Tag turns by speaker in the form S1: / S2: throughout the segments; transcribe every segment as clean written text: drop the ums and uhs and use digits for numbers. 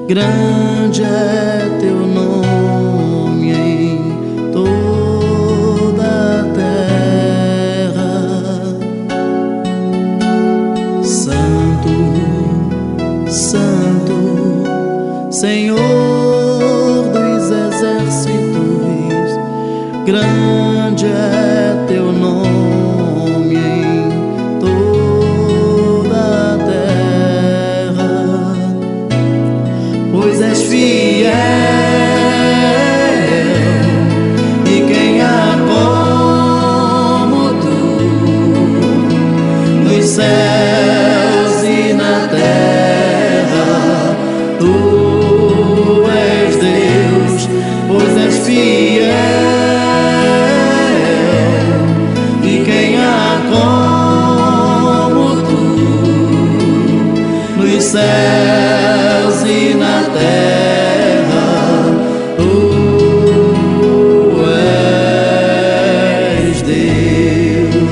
S1: grande é teu nome em toda a terra. Santo, Santo, Senhor dos exércitos, grande é teu nome em toda a terra, pois és fiel, e quem há como tu nos céus e na terra? Tu és Deus, pois és fiel, e quem há como tu nos céus e na terra? Tu és Deus.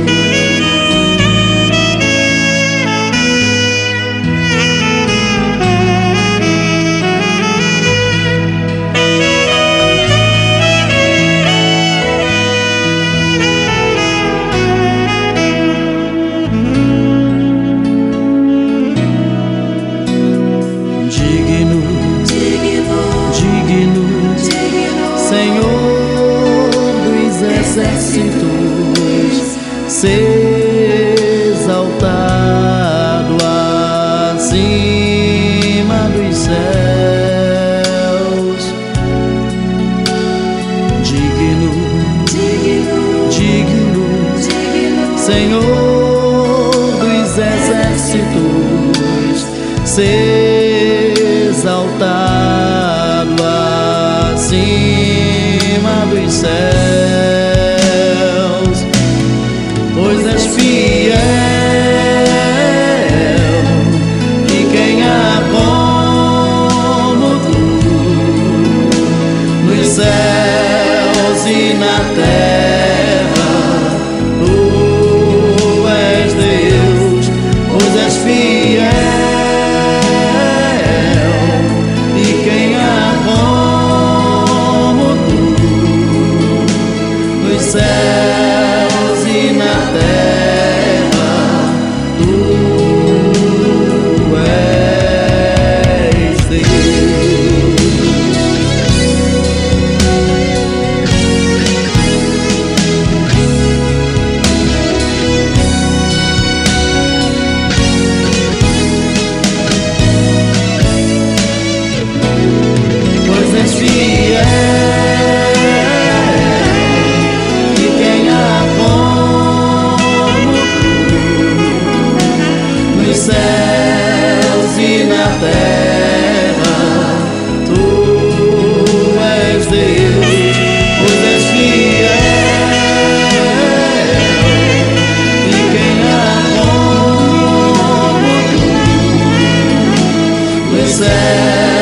S1: Senhor dos exércitos, ser exaltado acima dos céus. Digno, Senhor dos exércitos, ser exaltado acima dos céus, pois és fiel, e quem há como tu nos céus e na terra? Tu és Deus, pois és fiel, e quem há céus e na terra? Tu és Deus. Pois és fiel, céus e na terra? Tu és Deus, pois és fiel, e quem há como tu nos céus